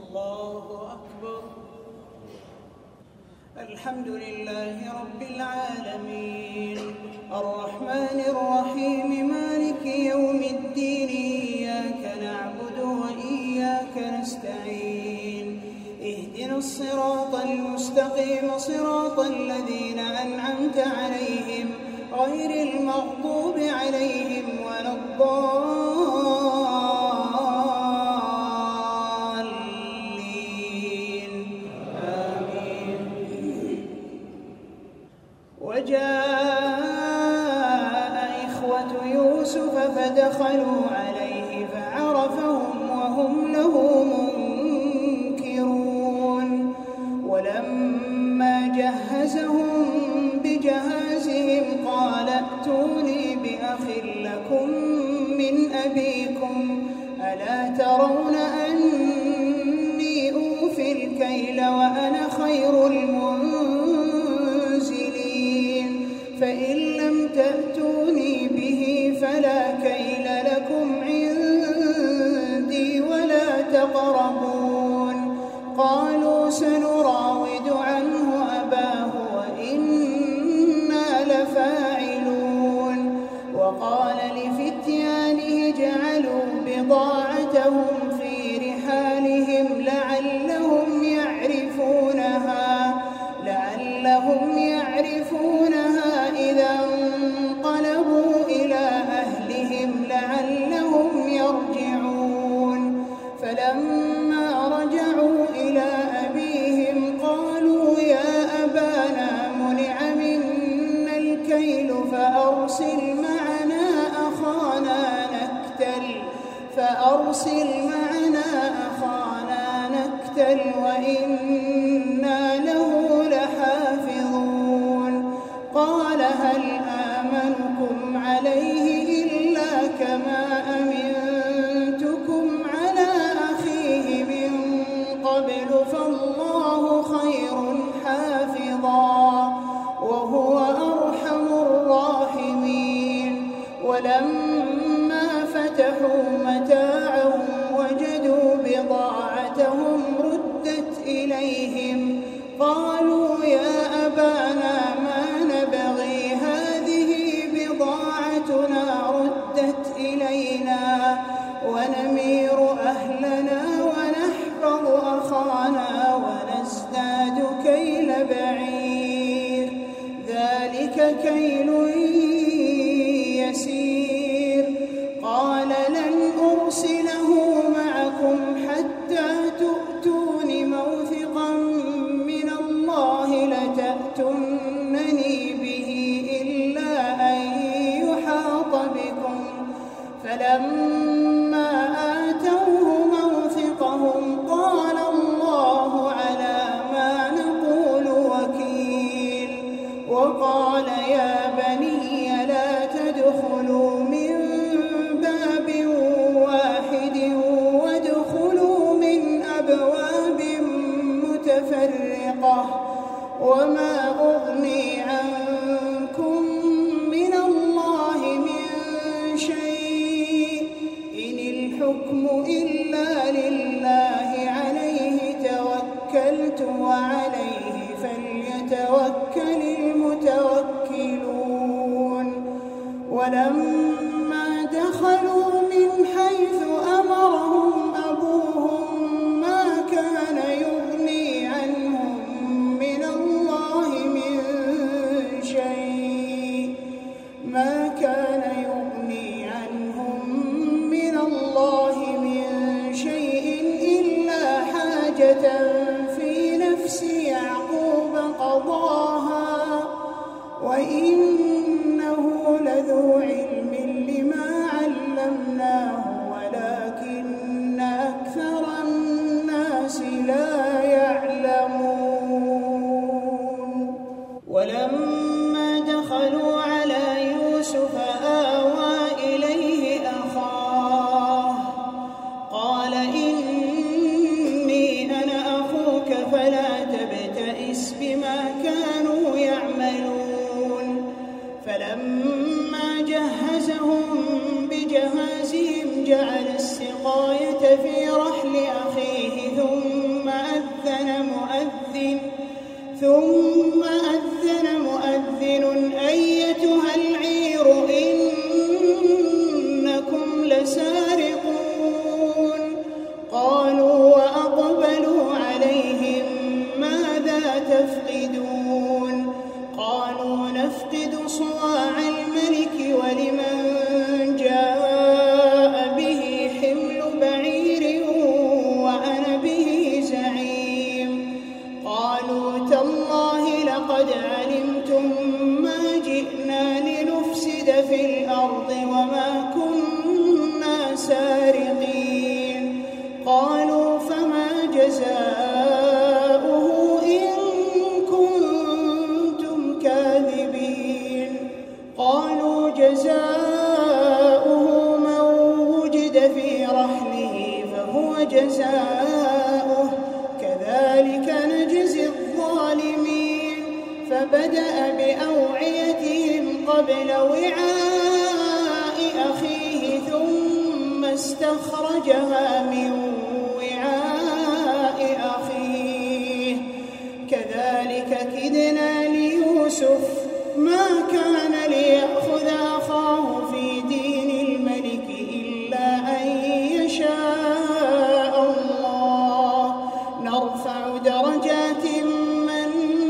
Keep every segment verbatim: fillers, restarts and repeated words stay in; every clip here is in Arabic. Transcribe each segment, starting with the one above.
الله أكبر. الحمد لله رب العالمين الرحمن الرحيم مالك يوم الدين إياك نعبد وإياك نستعين اهدنا الصراط المستقيم صراط الذين أنعمت عليهم غير المغضوب عليهم ولا الضالين آمين. وجاء إخوة يوسف فدخلوا عليه فعرفهم وهم له منكرون ولما جهزهم بجهازهم قال ائتوني بأخ لكم من أبيكم ألا ترون أني أوفي الكيل وأنا خير المنزلين فإن لم تأتوني به فلا كيل لكم عندي ولا تقربون. قالوا سنراود عنه أباه وإنا لفاعلون. وقال لفتيانه جعلوا بضاعتهم في رحالهم لعلهم يعرفونها لعلهم يعرفونها إذا انقلبوا إلى أهلهم لعلهم يرجعون. فلما رجعوا إلى أبيهم قالوا يا أبانا منع منا الكيل فأرسل معنا أخانا نكتل فأرسل معنا أخانا نكتل وإنا له لحافظون. قال هل آمنكم عليه إلا كما أمنتكم على أخيه من قبل فالله خير حافظا وهو أرحم الراحمين. ولما فتحوا متاعهم وجدوا بضاعتهم ردت إليهم قالوا يا أبانا ما نبغي هذه بضاعتنا ردت إلينا ونمير أهلنا ونحفظ أخانا ونزداد كيل بعير ذلك كيل يسير. قال لن أرسله معكم حتى تؤتون موثقا من الله لتأتونني به إلا أن يحاط بكم. فلما آتوه موثقهم قال الله على ما نقول وكيل. وقال يا بني لا تدخلوا من باب واحد وادخلوا من أبواب متفرقة وما أغني عنكم من الله من شيء إن الحكم إلا لله عليه توكلت وعليه فليتوكل المتوكلون. ولما دخلوا من حيث أمرهم أبوهم ما كان يغني عنهم من الله من شيء ما كان يغني عنهم من الله من شيء إلا حاجة في نفس يعقوب قضاها وإنه لذو علم لما علمناه ولكن أكثر الناس لا يعلمون. ولما دخلوا على يوسف آوى إليه أخاه قال إني أنا أخوك فلا تبتئس بما كانوا يعملون. فلما جهزهم بجهازهم جعل السقاية في رحل أخيه ثم جزاؤه إن كنتم كاذبين. قالوا جزاؤه من وجد في رحله فهو جزاؤه كذلك نجزي الظالمين. فبدأ بأوعيتهم قبل وعاء أخيه ثم استخرجها من وعاء أخيه كذلك كدنا ليوسف ما كان ليأخذ أخاه في دين الملك إلا أن يشاء الله نرفع درجات من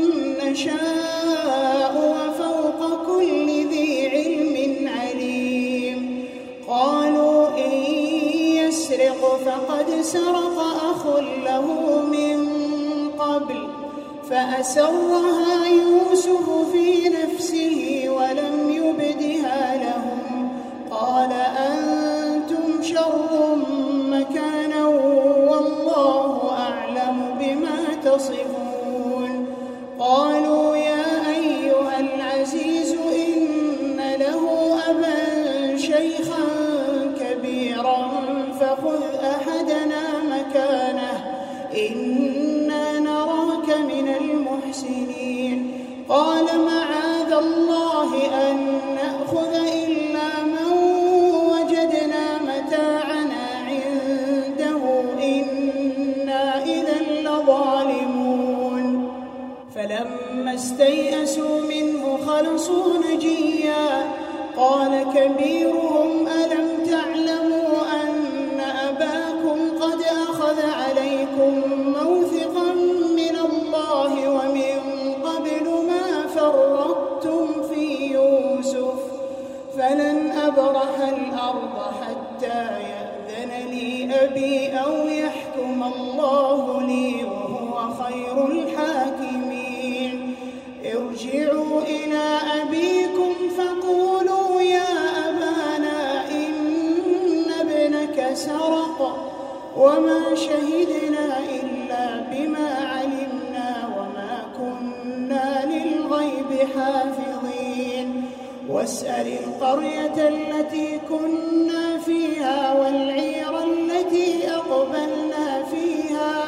نشاء وفوق كل ذي علم عليم. قالوا إن يسرق فقد سرق أخ له من قبل فأسرها يوسف في نفسه ولم يبدها لهم قال أنتم شر مكانا والله أعلم بما تصفون. قالوا يا أيها العزيز إن له أبا شيخا كبيرا فخذ أحدنا مكانه إنا نراك من المحسنين. قال معاذ الله أن نأخذ إلا من وجدنا متاعنا عنده إنا إذا لظالمون. فلما استيئسوا منه خلصوا نجيا قال كبيرهم ألم تعلموا أن أباكم قد أخذ عليكم موثقا من الله ومن قبل ما فرطتم في يوسف فلن أبرح الأرض حتى يأذن لي أبي أو يحكم الله لي وهو خير الحاكمين. ارجعوا إلى أبيكم فقولوا يا أبانا إن ابنك سرق وما شهدنا إلا بما علمنا وما كنا للغيب حافظين. واسأل القرية التي كنا فيها والعير التي أقبلنا فيها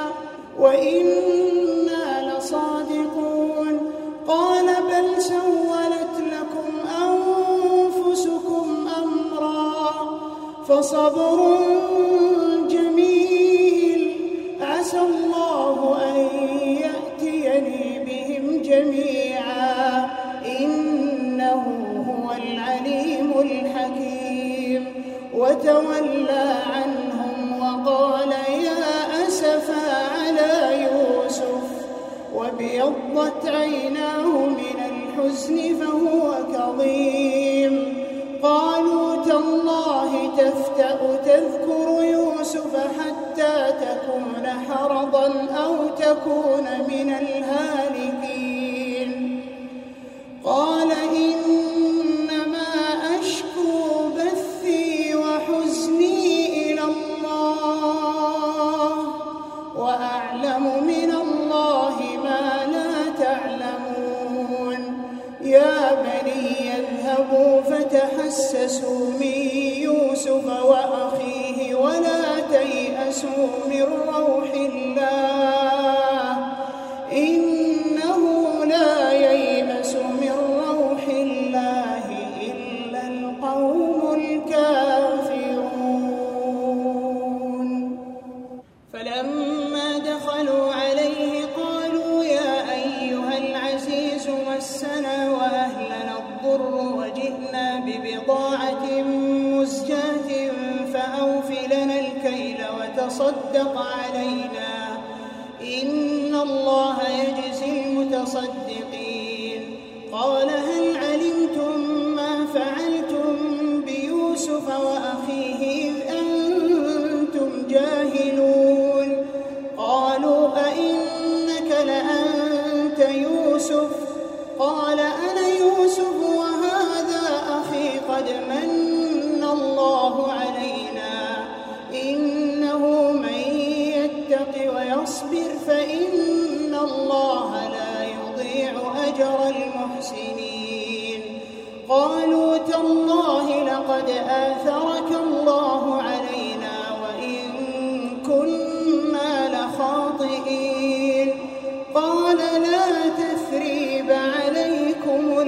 وإنا لصادقون. قال بل سولت لكم أنفسكم أمرا فصبر جميل عسى الله أن يأتيني بهم جميعا إنه هو العليم الحكيم. وتولى عنهم وقال يا أسفا على يوسف وابيضت عيناه من الحزن فهو كظيم. قالوا تالله تفتأ تذكر يوسف حتى تكون حرضا أو تكون من الهالكين. قال إنما أشكو بثي وحزني إلى الله وأعلم من الله ما لا تعلمون. يا بني اذهبوا فتحسسوا من يوسف وأخيه ولا تيأسوا من روح الله إنه لا ييأس من روح الله إلا القوم الكافرون. فلما دخلوا عليه قالوا يا أيها العزيز مسنا وأهلنا الضر وجئنا ببضاعة مزجاة فأوف لنا الكيل وتصدق علينا إن الله يجزي المتصدقين. قال هل علمتم ما فعلتم بيوسف وأخيه إذ أنتم جاهلون. قالوا أئنك لأنت يوسف قال أنا يوسف وهذا أخي قد من الله علينا إنه من يتق ويصبر واصبر فإن الله لا يضيع أجر المحسنين. قالوا تالله لقد آثرك الله علينا وإن كنا لخاطئين. قال لا تثريب عليكم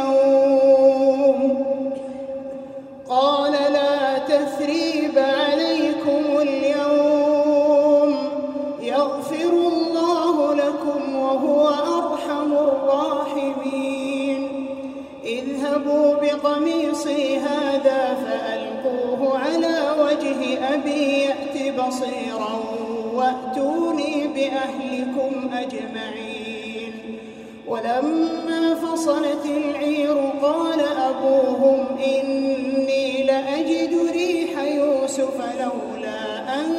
اليوم قال لا تثريب عليكم اليوم يغفر الله لكم وهو أرحم الراحمين. اذهبوا بقميصي هذا فألقوه على وجه أبي يأت بصيرا وأتوني بأهلكم أجمعين. ولما فصلت العير قال أبوهم إني لأجد ريح يوسف لولا أن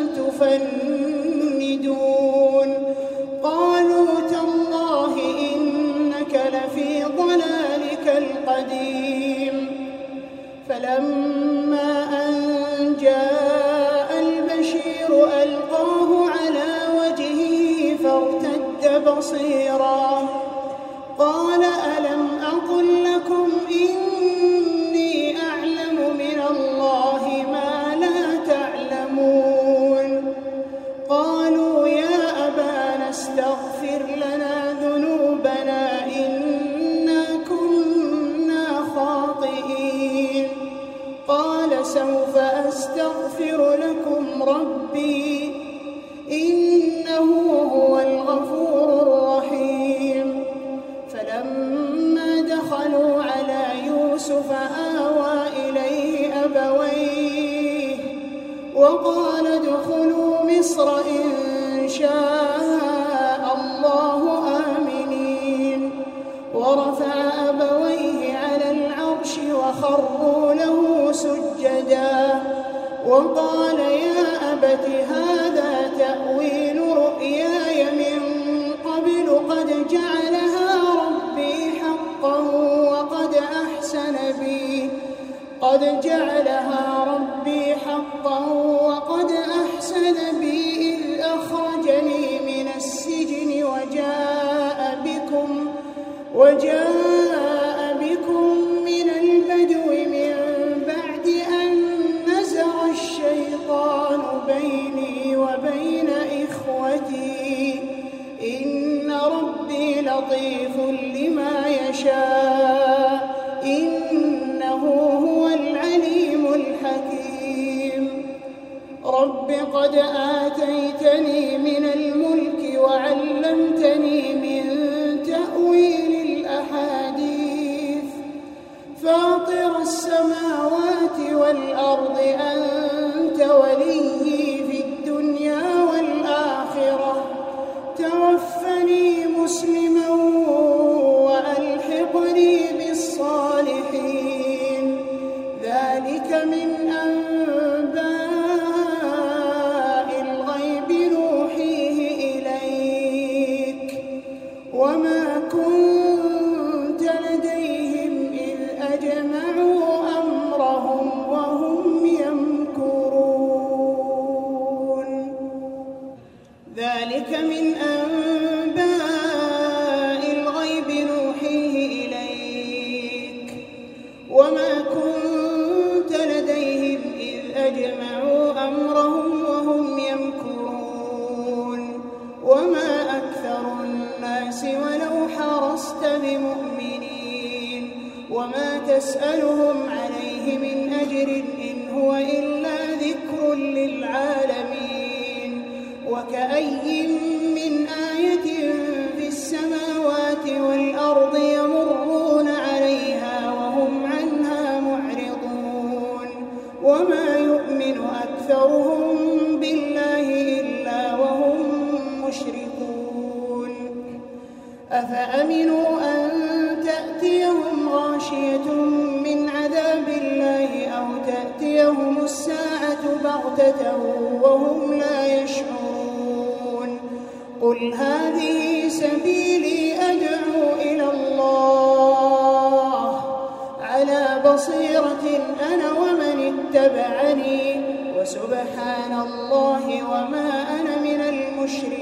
تفندون. قالوا تالله إنك لفي ضلالك القديم. فلما أن جاء البشير ألقاه على وجهه فارتد بصيرا. قال ألم أقل لكم إني أعلم من الله ما لا تعلمون. قالوا يا أبانا استغفر لنا ذنوبنا إنا كنا خاطئين. قال سوف أستغفر لكم ربي إنه هو الغفور الرحيم. فلما دخلوا على يوسف آوى إليه أبويه وقال ادخلوا مصر إن شاء الله آمنين. ورفع أبويه على العرش وخروا له سجدا وقال يا أبت هذا تأويل رؤياي من قبل قد جعلها ربي حقا وقد أحسن بي قد جعلها ربي حقا وقد أحسن بي إذ أخرجني من السجن وجاء بكم وجاء بكم من البدو من بعد أن نزغ الشيطان بيني وبين إخوتي إن ربي لطيف لما يشاء إنه هو العليم الحكيم. رب قد آتيتني من الملك وعلمتني من تأويل الأحاديث فاطر السماوات والأرض أنت وليي في الدنيا والآخرة توفني مسلما وألحقني بالصالحين. ذلك من أنباء الغيب نوحيه إليك وما كنت لديهم إذ أجمعوا أمرهم وهم يمكرون. ذلك من أنباء الغيب نوحيه إليك وما كنت لديهم إذ أجمعوا أمرهم وهم يمكرون. وما أكثر الناس ولو حرصت بمؤمنين وما تسألهم عليه من أجر إن هو إلا ذكر للعالمين. وكأي من آية في السماوات والأرض يمرون عليها وهم عنها معرضون وما يؤمن أكثرهم بالله إلا وهم مشركون. أفأمنوا أن تأتيهم غاشية من عذاب الله أو تأتيهم الساعة بغتة وهم لا يشعرون. قل هذه سبيلي أدعو إلى الله على بصيرة أنا ومن اتبعني وسبحان الله وما أنا من المشركين.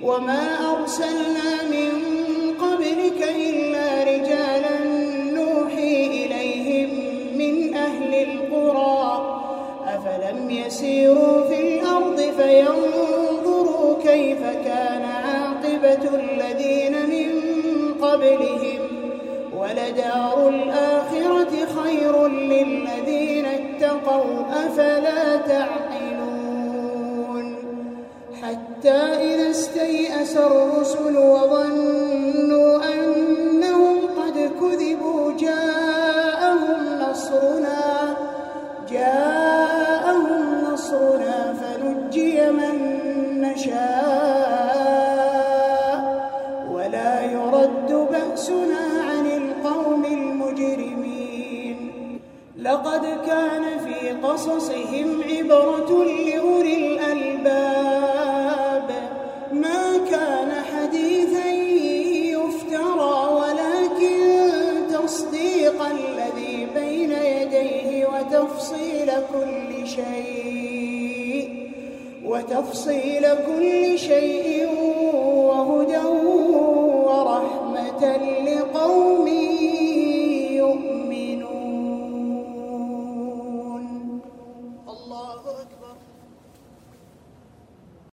وما أرسلنا من قبلك إلا رجالا نوحي إليهم من أهل القرى أفلم يسيروا في الأرض فينظروا كيف كان عاقبة الذين من قبلهم ولدار الآخرة خير للذين اتقوا أفلا تعقلون حتى إذا استيأس الرسل وظنوا أنهم قد كذبوا جاءهم نصرنا جاءهم نصرنا فنجي من نشاء ولا يرد بأسنا عن القوم المجرمين لقد كان في قصصهم عبرة لأولي الألباب ما كان حديثا يفترى ولكن تصديق الذي بين يديه وتفصيل كل شيء وتفصيل كل شيء